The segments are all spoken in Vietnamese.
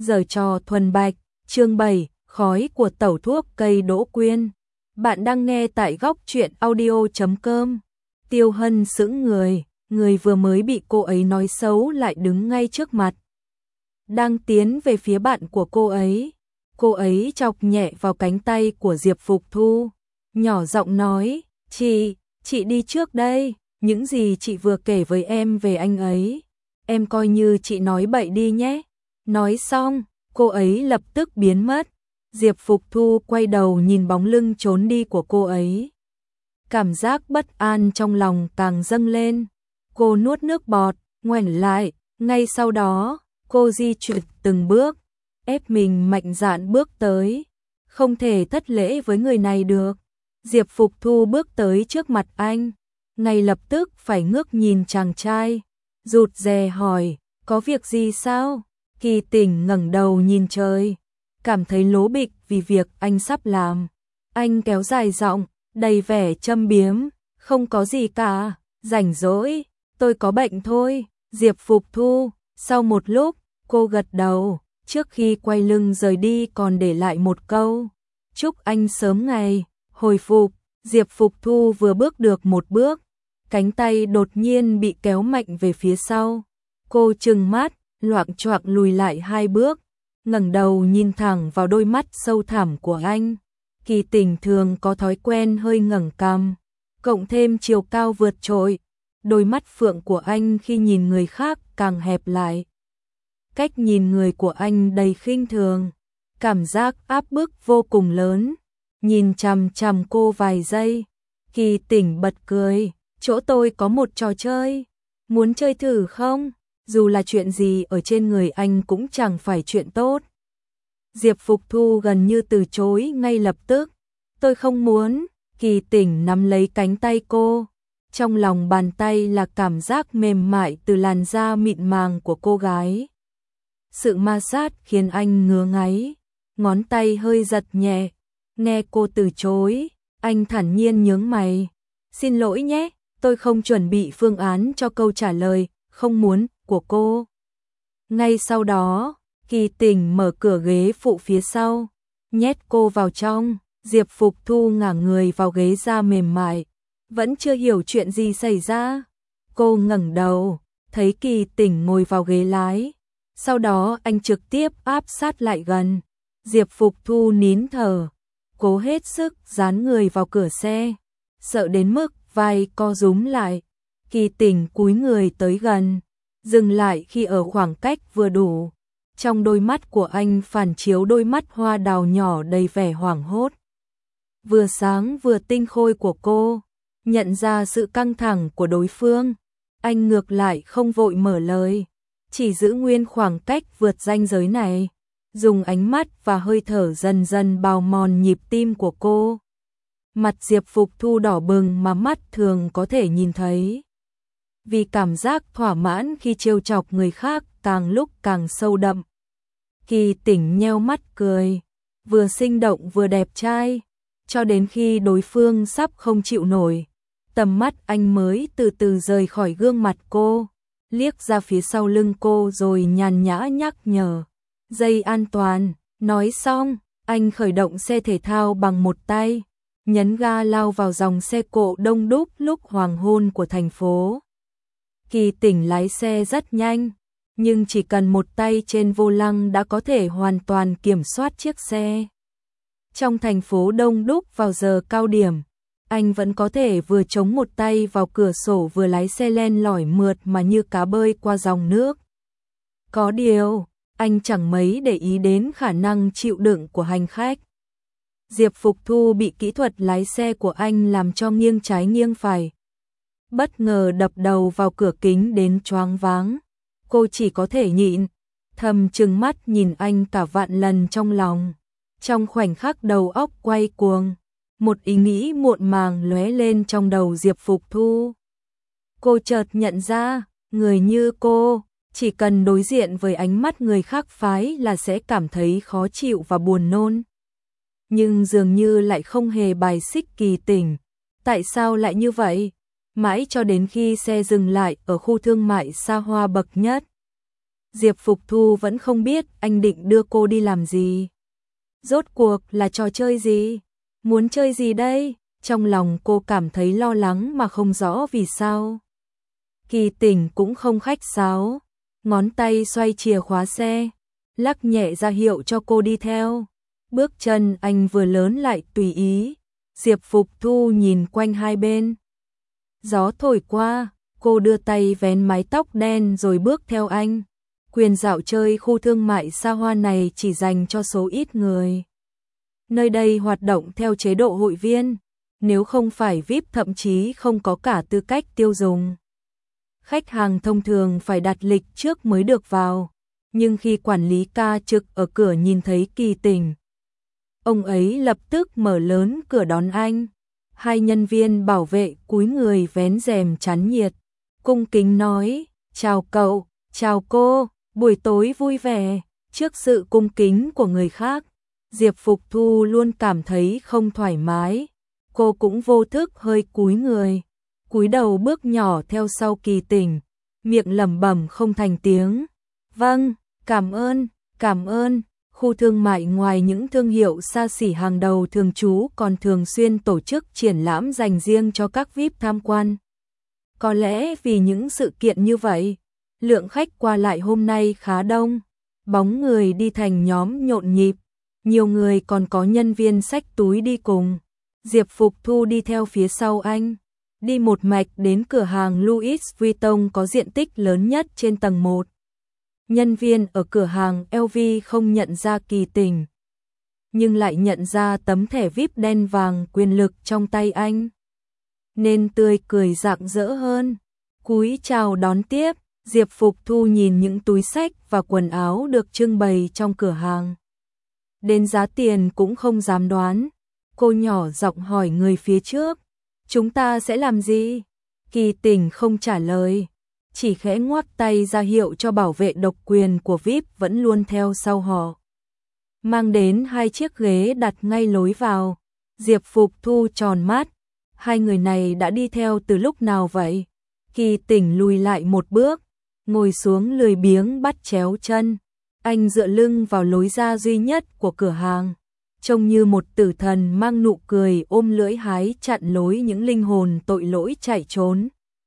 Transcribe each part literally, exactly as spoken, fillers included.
Giở trò thuần bạch, chương bảy, khói của tẩu thuốc cây đỗ quyên. Bạn đang nghe tại góc truyện audio chấm com. Tiêu Hân sững người, người vừa mới bị cô ấy nói xấu lại đứng ngay trước mặt. Đang tiến về phía bạn của cô ấy. Cô ấy chọc nhẹ vào cánh tay của Diệp Phục Thu, nhỏ giọng nói, chị, chị đi trước đây, những gì chị vừa kể với em về anh ấy, em coi như chị nói bậy đi nhé. Nói xong, cô ấy lập tức biến mất. Diệp Phục Thu quay đầu nhìn bóng lưng trốn đi của cô ấy. Cảm giác bất an trong lòng càng dâng lên. Cô nuốt nước bọt, ngoảnh lại, ngay sau đó, cô di chuyển từng bước, ép mình mạnh dạn bước tới. Không thể thất lễ với người này được. Diệp Phục Thu bước tới trước mặt anh, ngay lập tức phải ngước nhìn chàng trai, rụt rè hỏi, có việc gì sao? Kỳ Tỉnh ngẩng đầu nhìn trời, cảm thấy lố bịch vì việc anh sắp làm. Anh kéo dài giọng, đầy vẻ châm biếm, không có gì cả, rảnh rỗi, tôi có bệnh thôi. Diệp Phục Thu, sau một lúc, cô gật đầu, trước khi quay lưng rời đi còn để lại một câu, chúc anh sớm ngày hồi phục. Diệp Phục Thu vừa bước được một bước, cánh tay đột nhiên bị kéo mạnh về phía sau. Cô trừng mắt, loạng choạng lùi lại hai bước, ngẩng đầu nhìn thẳng vào đôi mắt sâu thẳm của anh. Kỳ Tỉnh thường có thói quen hơi ngẩng cằm, cộng thêm chiều cao vượt trội, đôi mắt phượng của anh khi nhìn người khác càng hẹp lại. Cách nhìn người của anh đầy khinh thường, cảm giác áp bức vô cùng lớn. Nhìn chằm chằm cô vài giây, Kỳ Tỉnh bật cười, chỗ tôi có một trò chơi, muốn chơi thử không? Dù là chuyện gì ở trên người anh cũng chẳng phải chuyện tốt. Diệp Phục Thu gần như từ chối ngay lập tức, tôi không muốn. Kỳ Tỉnh nắm lấy cánh tay cô, trong lòng bàn tay là cảm giác mềm mại từ làn da mịn màng của cô gái. Sự ma sát khiến anh ngứa ngáy, ngón tay hơi giật nhẹ. Nghe cô từ chối, anh thản nhiên nhướng mày. Xin lỗi nhé, tôi không chuẩn bị phương án cho câu trả lời không muốn của cô. Ngay sau đó, Kỳ Tỉnh mở cửa ghế phụ phía sau, nhét cô vào trong. Diệp Phục Thu ngả người vào ghế da mềm mại, vẫn chưa hiểu chuyện gì xảy ra. Cô ngẩng đầu, thấy Kỳ Tỉnh ngồi vào ghế lái. Sau đó anh trực tiếp áp sát lại gần. Diệp Phục Thu nín thở, cố hết sức dán người vào cửa xe, sợ đến mức vai co rúm lại. Kỳ Tỉnh cúi người tới gần, dừng lại khi ở khoảng cách vừa đủ. Trong đôi mắt của anh phản chiếu đôi mắt hoa đào nhỏ đầy vẻ hoảng hốt, vừa sáng vừa tinh khôi của cô. Nhận ra sự căng thẳng của đối phương, anh ngược lại không vội mở lời, chỉ giữ nguyên khoảng cách vượt ranh giới này, dùng ánh mắt và hơi thở dần dần bào mòn nhịp tim của cô. Mặt Diệp Phục Thu đỏ bừng mà mắt thường có thể nhìn thấy, vì cảm giác thỏa mãn khi trêu chọc người khác càng lúc càng sâu đậm. Kỳ Tỉnh nheo mắt cười, vừa sinh động vừa đẹp trai, cho đến khi đối phương sắp không chịu nổi, tầm mắt anh mới từ từ rời khỏi gương mặt cô, liếc ra phía sau lưng cô rồi nhàn nhã nhắc nhở, dây an toàn. Nói xong, anh khởi động xe thể thao bằng một tay, nhấn ga lao vào dòng xe cộ đông đúc lúc hoàng hôn của thành phố. Kỳ Tỉnh lái xe rất nhanh, nhưng chỉ cần một tay trên vô lăng đã có thể hoàn toàn kiểm soát chiếc xe. Trong thành phố đông đúc vào giờ cao điểm, anh vẫn có thể vừa chống một tay vào cửa sổ vừa lái xe len lỏi mượt mà như cá bơi qua dòng nước. Có điều, anh chẳng mấy để ý đến khả năng chịu đựng của hành khách. Diệp Phục Thu bị kỹ thuật lái xe của anh làm cho nghiêng trái nghiêng phải, bất ngờ đập đầu vào cửa kính đến choáng váng. Cô chỉ có thể nhịn, thầm trừng mắt nhìn anh cả vạn lần trong lòng. Trong khoảnh khắc đầu óc quay cuồng, một ý nghĩ muộn màng lóe lên trong đầu Diệp Phục Thu. Cô chợt nhận ra, người như cô, chỉ cần đối diện với ánh mắt người khác phái là sẽ cảm thấy khó chịu và buồn nôn. Nhưng dường như lại không hề bài xích Kỳ Tỉnh. Tại sao lại như vậy? Mãi cho đến khi xe dừng lại ở khu thương mại xa hoa bậc nhất, Diệp Phục Thu vẫn không biết anh định đưa cô đi làm gì. Rốt cuộc là trò chơi gì? Muốn chơi gì đây? Trong lòng cô cảm thấy lo lắng mà không rõ vì sao. Kỳ Tỉnh cũng không khách sáo, ngón tay xoay chìa khóa xe, lắc nhẹ ra hiệu cho cô đi theo. Bước chân anh vừa lớn lại tùy ý. Diệp Phục Thu nhìn quanh hai bên. Gió thổi qua, cô đưa tay vén mái tóc đen rồi bước theo anh. Quyền dạo chơi khu thương mại xa hoa này chỉ dành cho số ít người. Nơi đây hoạt động theo chế độ hội viên, nếu không phải vi ai pi thậm chí không có cả tư cách tiêu dùng. Khách hàng thông thường phải đặt lịch trước mới được vào, nhưng khi quản lý ca trực ở cửa nhìn thấy Kỳ Tỉnh, ông ấy lập tức mở lớn cửa đón anh. Hai nhân viên bảo vệ cúi người vén rèm chắn nhiệt, cung kính nói, chào cậu, chào cô, buổi tối vui vẻ. Trước sự cung kính của người khác, Diệp Phục Thu luôn cảm thấy không thoải mái. Cô cũng vô thức hơi cúi người, cúi đầu bước nhỏ theo sau Kỳ Tỉnh, miệng lẩm bẩm không thành tiếng. Vâng, cảm ơn, cảm ơn. Khu thương mại ngoài những thương hiệu xa xỉ hàng đầu thường trú còn thường xuyên tổ chức triển lãm dành riêng cho các vi ai pi tham quan. Có lẽ vì những sự kiện như vậy, lượng khách qua lại hôm nay khá đông, bóng người đi thành nhóm nhộn nhịp, nhiều người còn có nhân viên xách túi đi cùng. Diệp Phục Thu đi theo phía sau anh, đi một mạch đến cửa hàng Louis Vuitton có diện tích lớn nhất trên tầng một. Nhân viên ở cửa hàng lờ vê không nhận ra Kỳ Tỉnh, nhưng lại nhận ra tấm thẻ vi ai pi đen vàng quyền lực trong tay anh, nên tươi cười rạng rỡ hơn, cúi chào đón tiếp. Diệp Phục Thu nhìn những túi xách và quần áo được trưng bày trong cửa hàng, đến giá tiền cũng không dám đoán. Cô nhỏ giọng hỏi người phía trước, chúng ta sẽ làm gì? Kỳ Tỉnh không trả lời, chỉ khẽ ngoắc tay ra hiệu cho bảo vệ độc quyền của vi ai pi vẫn luôn theo sau họ. Mang đến hai chiếc ghế đặt ngay lối vào. Diệp Phục Thu tròn mắt, hai người này đã đi theo từ lúc nào vậy? Kỳ Tỉnh lùi lại một bước, ngồi xuống lười biếng bắt chéo chân. Anh dựa lưng vào lối ra duy nhất của cửa hàng, trông như một tử thần mang nụ cười ôm lưỡi hái chặn lối những linh hồn tội lỗi chạy trốn.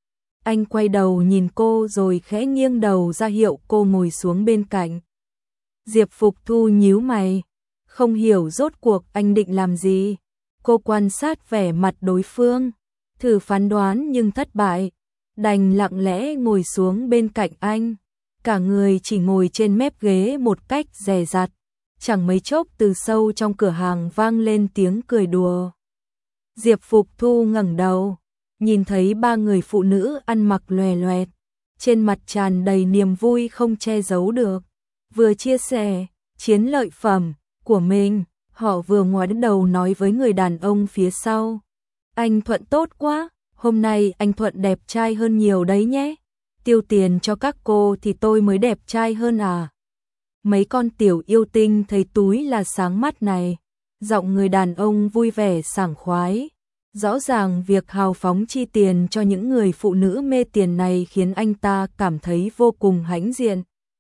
Anh quay đầu nhìn cô rồi khẽ nghiêng đầu ra hiệu cô ngồi xuống bên cạnh. Diệp Phục Thu nhíu mày, không hiểu rốt cuộc anh định làm gì. Cô quan sát vẻ mặt đối phương, thử phán đoán nhưng thất bại, đành lặng lẽ ngồi xuống bên cạnh anh. Cả người chỉ ngồi trên mép ghế một cách dè dặt. Chẳng mấy chốc từ sâu trong cửa hàng vang lên tiếng cười đùa. Diệp Phục Thu ngẩng đầu, nhìn thấy ba người phụ nữ ăn mặc loè loẹt, trên mặt tràn đầy niềm vui không che giấu được. Vừa chia sẻ chiến lợi phẩm của mình, họ vừa ngoái đầu nói với người đàn ông phía sau. Anh Thuận tốt quá, hôm nay anh Thuận đẹp trai hơn nhiều đấy nhé. Tiêu tiền cho các cô thì tôi mới đẹp trai hơn à? Mấy con tiểu yêu tinh thấy túi là sáng mắt này. Giọng người đàn ông vui vẻ sảng khoái. Rõ ràng việc hào phóng chi tiền cho những người phụ nữ mê tiền này khiến anh ta cảm thấy vô cùng hãnh diện.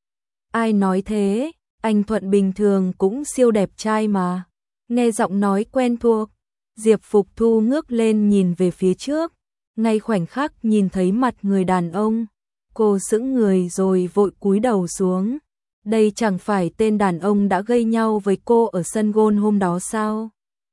Ai nói thế? Anh Thuận bình thường cũng siêu đẹp trai mà. Nghe giọng nói quen thuộc, Diệp Phục Thu ngước lên nhìn về phía trước. Ngay khoảnh khắc nhìn thấy mặt người đàn ông, cô sững người rồi vội cúi đầu xuống. Đây chẳng phải tên đàn ông đã gây nhau với cô ở sân golf hôm đó sao?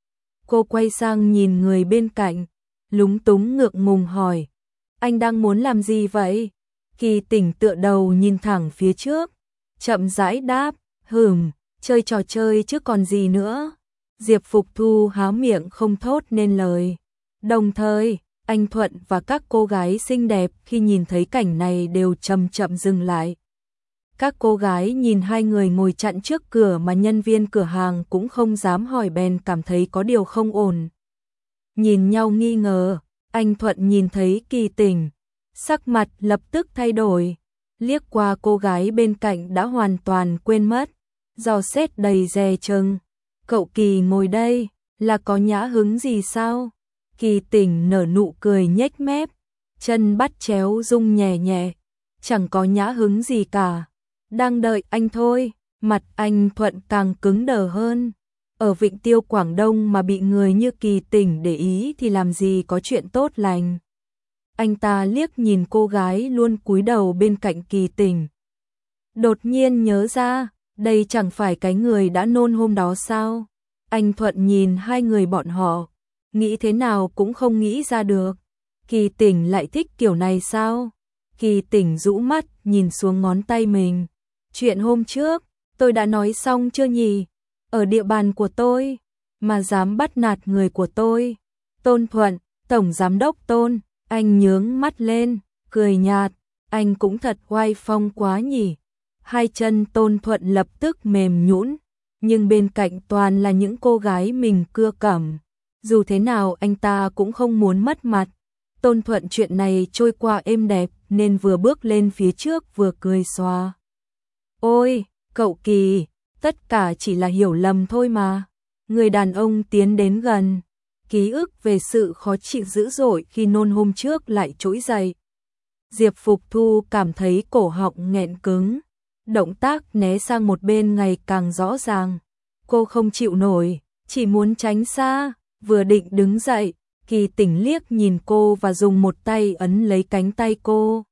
Cô quay sang nhìn người bên cạnh, lúng túng ngượng ngùng hỏi, anh đang muốn làm gì vậy? Kỳ Tỉnh tựa đầu nhìn thẳng phía trước, chậm rãi đáp, hừm, chơi trò chơi chứ còn gì nữa. Diệp Phục Thu há miệng không thốt nên lời. Đồng thời, anh Thuận và các cô gái xinh đẹp khi nhìn thấy cảnh này đều chậm chậm dừng lại. Các cô gái nhìn hai người ngồi chặn trước cửa mà nhân viên cửa hàng cũng không dám hỏi bèn cảm thấy có điều không ổn. Nhìn nhau nghi ngờ, anh Thuận nhìn thấy Kỳ Tỉnh, sắc mặt lập tức thay đổi, liếc qua cô gái bên cạnh đã hoàn toàn quên mất, dò xét đầy dè chừng. Cậu Kỳ ngồi đây, là có nhã hứng gì sao? Kỳ Tỉnh nở nụ cười nhếch mép, chân bắt chéo rung nhẹ nhẹ, chẳng có nhã hứng gì cả. đang đợi anh thôi. Mặt anh Thuận càng cứng đờ hơn. Ở Vịnh Tiêu Quảng Đông mà bị người như Kỳ Tỉnh để ý thì làm gì có chuyện tốt lành. Anh ta liếc nhìn cô gái luôn cúi đầu bên cạnh Kỳ Tỉnh. Đột nhiên nhớ ra, đây chẳng phải cái người đã nôn hôm đó sao? Anh Thuận nhìn hai người bọn họ, nghĩ thế nào cũng không nghĩ ra được. Kỳ Tỉnh lại thích kiểu này sao? Kỳ Tỉnh rũ mắt nhìn xuống ngón tay mình. Chuyện hôm trước, tôi đã nói xong chưa nhỉ? Ở địa bàn của tôi, mà dám bắt nạt người của tôi. Tôn Thuận, Tổng Giám đốc Tôn, anh nhướng mắt lên, cười nhạt, anh cũng thật oai phong quá nhỉ. Hai chân Tôn Thuận lập tức mềm nhũn, nhưng bên cạnh toàn là những cô gái mình cưa cẩm. Dù thế nào anh ta cũng không muốn mất mặt. Tôn Thuận chuyện này trôi qua êm đẹp nên vừa bước lên phía trước vừa cười xòa. Ôi, cậu Kỳ, tất cả chỉ là hiểu lầm thôi mà. Người đàn ông tiến đến gần. Ký ức về sự khó chịu dữ dội khi nôn hôm trước lại trỗi dậy. Diệp Phục Thu cảm thấy cổ họng nghẹn cứng. Động tác né sang một bên ngày càng rõ ràng. Cô không chịu nổi, chỉ muốn tránh xa. Vừa định đứng dậy, Kỳ Tỉnh liếc nhìn cô và dùng một tay ấn lấy cánh tay cô.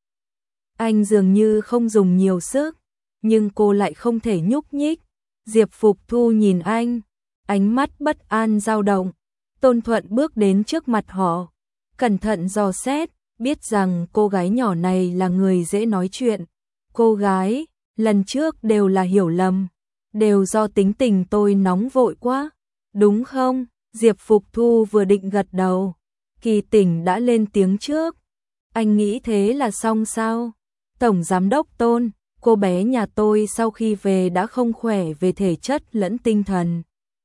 Anh dường như không dùng nhiều sức, nhưng cô lại không thể nhúc nhích. Diệp Phục Thu nhìn anh, ánh mắt bất an dao động. Tôn Thuận bước đến trước mặt họ, cẩn thận dò xét, biết rằng cô gái nhỏ này là người dễ nói chuyện. Cô gái, lần trước đều là hiểu lầm, đều do tính tình tôi nóng vội quá, đúng không? Diệp Phục Thu vừa định gật đầu, Kỳ Tỉnh đã lên tiếng trước. Anh nghĩ thế là xong sao? Tổng Giám đốc Tôn, cô bé nhà tôi sau khi về đã không khỏe về thể chất lẫn tinh thần.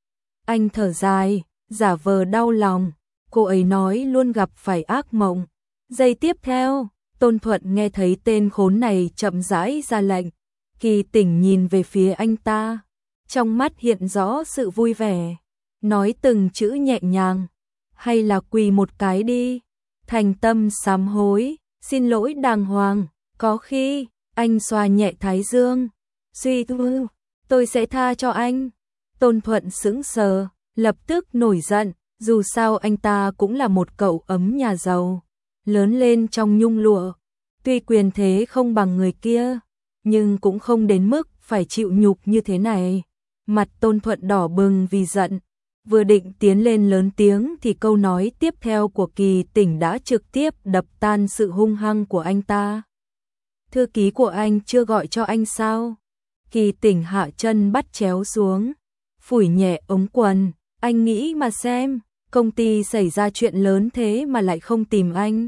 Anh thở dài, giả vờ đau lòng, cô ấy nói luôn gặp phải ác mộng. Giây tiếp theo, Tôn Thuận nghe thấy tên khốn này chậm rãi ra lệnh. Kỳ Tỉnh nhìn về phía anh ta, trong mắt hiện rõ sự vui vẻ, nói từng chữ nhẹ nhàng. Hay là quỳ một cái đi, thành tâm sám hối, xin lỗi đàng hoàng, có khi, anh xoa nhẹ thái dương, suy tư, tôi sẽ tha cho anh. Tôn Thuận sững sờ, lập tức nổi giận, dù sao anh ta cũng là một cậu ấm nhà giàu, lớn lên trong nhung lụa, tuy quyền thế không bằng người kia, nhưng cũng không đến mức phải chịu nhục như thế này. Mặt Tôn Thuận đỏ bừng vì giận, vừa định tiến lên lớn tiếng thì câu nói tiếp theo của Kỳ Tỉnh đã trực tiếp đập tan sự hung hăng của anh ta. Thư ký của anh chưa gọi cho anh sao? Kỳ Tỉnh hạ chân bắt chéo xuống, phủi nhẹ ống quần, anh nghĩ mà xem, công ty xảy ra chuyện lớn thế mà lại không tìm anh.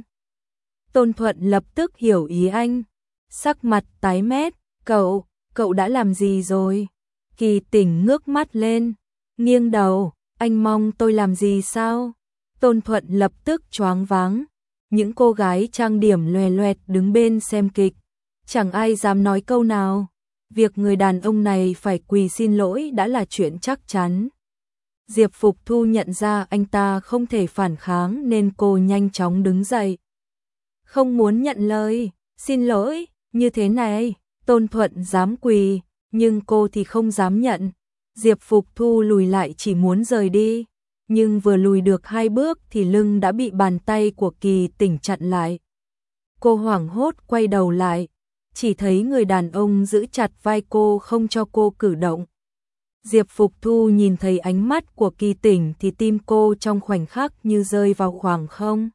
Tôn Thuận lập tức hiểu ý anh, sắc mặt tái mét, cậu, cậu đã làm gì rồi? Kỳ Tỉnh ngước mắt lên, nghiêng đầu, anh mong tôi làm gì sao? Tôn Thuận lập tức choáng váng, những cô gái trang điểm loè loẹt đứng bên xem kịch, chẳng ai dám nói câu nào. Việc người đàn ông này phải quỳ xin lỗi đã là chuyện chắc chắn. Diệp Phục Thu nhận ra anh ta không thể phản kháng nên cô nhanh chóng đứng dậy. Không muốn nhận lời, xin lỗi, như thế này, Tôn Thuận dám quỳ, nhưng cô thì không dám nhận. Diệp Phục Thu lùi lại chỉ muốn rời đi, nhưng vừa lùi được hai bước thì lưng đã bị bàn tay của Kỳ Tỉnh chặn lại. Cô hoảng hốt quay đầu lại, chỉ thấy người đàn ông giữ chặt vai cô không cho cô cử động. Diệp Phục Thu nhìn thấy ánh mắt của Kỳ Tỉnh thì tim cô trong khoảnh khắc như rơi vào khoảng không.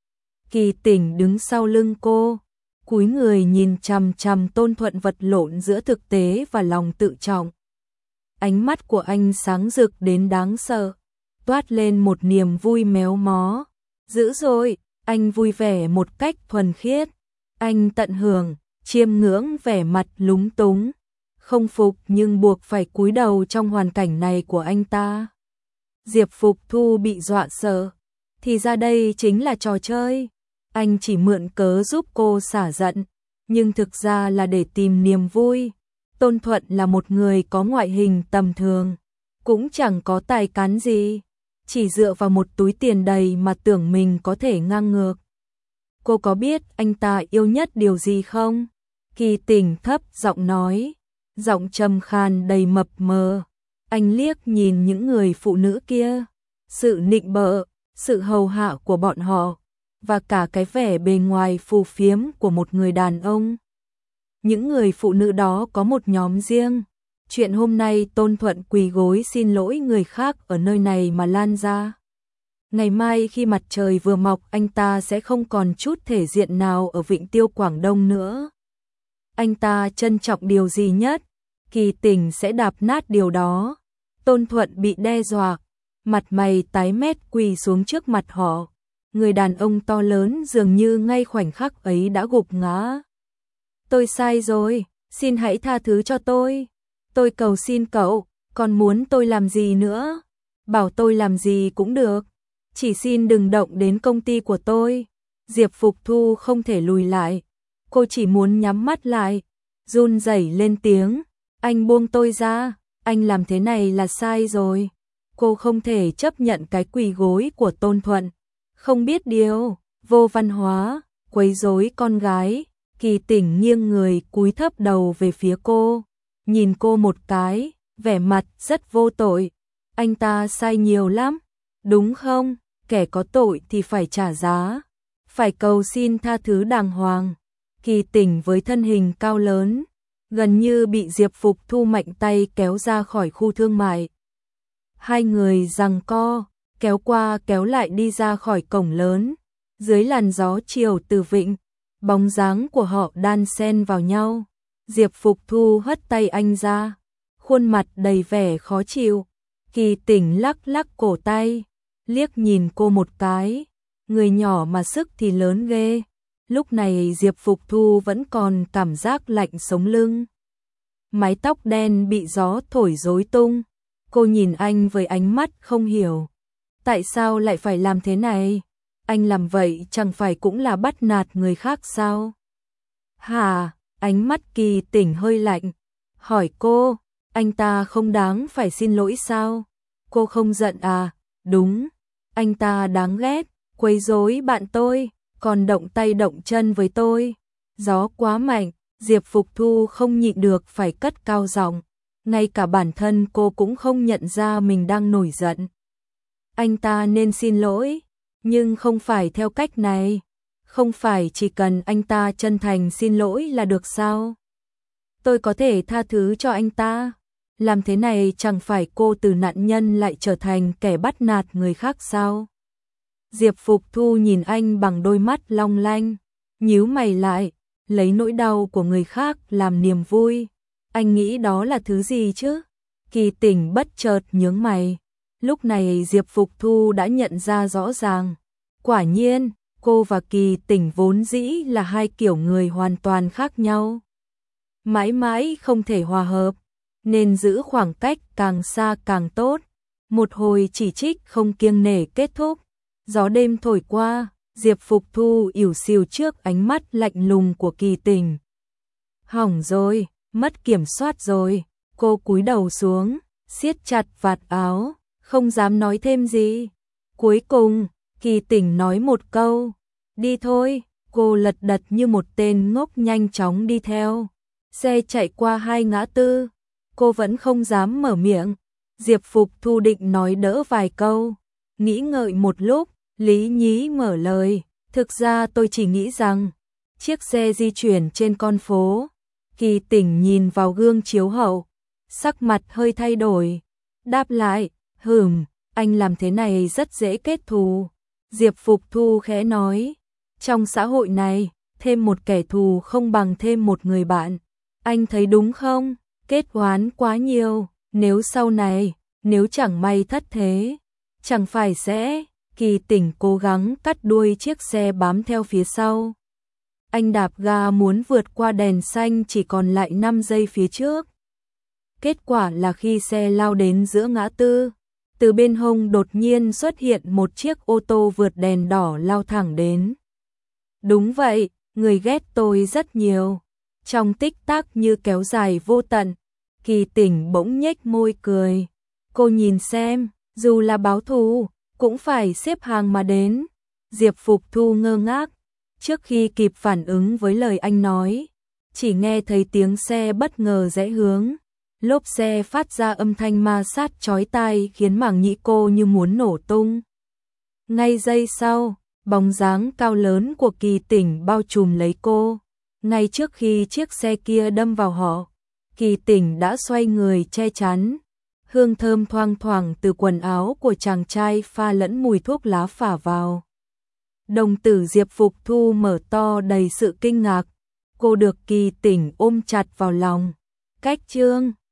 Kỳ Tỉnh đứng sau lưng cô, cúi người nhìn chằm chằm Tôn Thuận vật lộn giữa thực tế và lòng tự trọng. Ánh mắt của anh sáng rực đến đáng sợ, toát lên một niềm vui méo mó. Dữ dội, anh vui vẻ một cách thuần khiết. Anh tận hưởng, chiêm ngưỡng vẻ mặt lúng túng, không phục nhưng buộc phải cúi đầu trong hoàn cảnh này của anh ta. Diệp Phục Thu bị dọa sợ, thì ra đây chính là trò chơi. Anh chỉ mượn cớ giúp cô xả giận, nhưng thực ra là để tìm niềm vui. Tôn Thuận là một người có ngoại hình tầm thường, cũng chẳng có tài cán gì, chỉ dựa vào một túi tiền đầy mà tưởng mình có thể ngang ngược. Cô có biết anh ta yêu nhất điều gì không? Kỳ Tỉnh thấp giọng nói, giọng trầm khàn đầy mập mờ. Anh liếc nhìn những người phụ nữ kia, sự nịnh bợ, sự hầu hạ của bọn họ, và cả cái vẻ bề ngoài phù phiếm của một người đàn ông. Những người phụ nữ đó có một nhóm riêng. Chuyện hôm nay Tôn Thuận quỳ gối xin lỗi người khác ở nơi này mà lan ra. Ngày mai khi mặt trời vừa mọc, anh ta sẽ không còn chút thể diện nào ở Vịnh Tiêu Quảng Đông nữa. Anh ta trân trọng điều gì nhất, Kỳ Tình sẽ đạp nát điều đó. Tôn Thuận bị đe dọa, mặt mày tái mét quỳ xuống trước mặt họ. Người đàn ông to lớn dường như ngay khoảnh khắc ấy đã gục ngã. Tôi sai rồi, xin hãy tha thứ cho tôi. Tôi cầu xin cậu, còn muốn tôi làm gì nữa? Bảo tôi làm gì cũng được. Chỉ xin đừng động đến công ty của tôi. Diệp Phục Thu không thể lùi lại. Cô chỉ muốn nhắm mắt lại, run rẩy lên tiếng. Anh buông tôi ra, anh làm thế này là sai rồi. Cô không thể chấp nhận cái quỳ gối của Tôn Thuận. Không biết điều, vô văn hóa, quấy rối con gái. Kỳ Tình nghiêng người cúi thấp đầu về phía cô, nhìn cô một cái, vẻ mặt rất vô tội. Anh ta sai nhiều lắm, đúng không? Kẻ có tội thì phải trả giá, phải cầu xin tha thứ đàng hoàng. Kỳ Tình với thân hình cao lớn, gần như bị Diệp Phục Thu mạnh tay kéo ra khỏi khu thương mại. Hai người giằng co, kéo qua kéo lại đi ra khỏi cổng lớn, dưới làn gió chiều từ vịnh, bóng dáng của họ đan xen vào nhau. Diệp Phục Thu hất tay anh ra, khuôn mặt đầy vẻ khó chịu. Kỳ Tình lắc lắc cổ tay, liếc nhìn cô một cái, người nhỏ mà sức thì lớn ghê. Lúc này Diệp Phục Thu vẫn còn cảm giác lạnh sống lưng. Mái tóc đen bị gió thổi rối tung. Cô nhìn anh với ánh mắt không hiểu. Tại sao lại phải làm thế này? Anh làm vậy chẳng phải cũng là bắt nạt người khác sao? Hả? Ánh mắt Kỳ Tình hơi lạnh. Hỏi cô, anh ta không đáng phải xin lỗi sao? Cô không giận à? Đúng, anh ta đáng ghét, quấy rối bạn tôi, còn động tay động chân với tôi. Gió quá mạnh, Diệp Phục Thu không nhịn được phải cất cao giọng. Ngay cả bản thân cô cũng không nhận ra mình đang nổi giận. Anh ta nên xin lỗi, nhưng không phải theo cách này. Không phải chỉ cần anh ta chân thành xin lỗi là được sao? Tôi có thể tha thứ cho anh ta. Làm thế này chẳng phải cô từ nạn nhân lại trở thành kẻ bắt nạt người khác sao? Diệp Phục Thu nhìn anh bằng đôi mắt long lanh, nhíu mày lại, lấy nỗi đau của người khác làm niềm vui. Anh nghĩ đó là thứ gì chứ? Kỳ Tình bất chợt nhướng mày. Lúc này Diệp Phục Thu đã nhận ra rõ ràng. Quả nhiên, cô và Kỳ Tình vốn dĩ là hai kiểu người hoàn toàn khác nhau. Mãi mãi không thể hòa hợp, nên giữ khoảng cách càng xa càng tốt. Một hồi chỉ trích không kiêng nể kết thúc. Gió đêm thổi qua, Diệp Phục Thu ỉu xìu trước ánh mắt lạnh lùng của Kỳ Tình. Hỏng rồi, mất kiểm soát rồi. Cô cúi đầu xuống, siết chặt vạt áo, không dám nói thêm gì. Cuối cùng, Kỳ Tình nói một câu, đi thôi. Cô lật đật như một tên ngốc nhanh chóng đi theo. Xe chạy qua hai ngã tư, cô vẫn không dám mở miệng. Diệp Phục Thu định nói đỡ vài câu, nghĩ ngợi một lúc, lý nhí mở lời. Thực ra tôi chỉ nghĩ rằng, chiếc xe di chuyển trên con phố. Kỳ Tình nhìn vào gương chiếu hậu, sắc mặt hơi thay đổi, đáp lại, hừm, anh làm thế này rất dễ kết thù. Diệp Phục Thu khẽ nói, trong xã hội này, thêm một kẻ thù không bằng thêm một người bạn. Anh thấy đúng không? Kết oán quá nhiều, nếu sau này, nếu chẳng may thất thế, chẳng phải sẽ. Kỳ Tình cố gắng cắt đuôi chiếc xe bám theo phía sau. Anh đạp ga muốn vượt qua đèn xanh chỉ còn lại năm giây phía trước. Kết quả là khi xe lao đến giữa ngã tư, từ bên hông đột nhiên xuất hiện một chiếc ô tô vượt đèn đỏ lao thẳng đến. Đúng vậy, người ghét tôi rất nhiều. Trong tích tắc như kéo dài vô tận, Kỳ Tình bỗng nhếch môi cười. Cô nhìn xem, dù là báo thù, cũng phải xếp hàng mà đến. Diệp Phục Thu ngơ ngác, trước khi kịp phản ứng với lời anh nói, chỉ nghe thấy tiếng xe bất ngờ rẽ hướng. Lốp xe phát ra âm thanh ma sát chói tai khiến màng nhĩ cô như muốn nổ tung. Ngay giây sau, bóng dáng cao lớn của Kỳ Tỉnh bao trùm lấy cô. Ngay trước khi chiếc xe kia đâm vào họ, Kỳ Tỉnh đã xoay người che chắn. Hương thơm thoang thoảng từ quần áo của chàng trai pha lẫn mùi thuốc lá phả vào. Đồng tử Diệp Phục Thu mở to đầy sự kinh ngạc. Cô được Kỳ Tỉnh ôm chặt vào lòng. Cách chương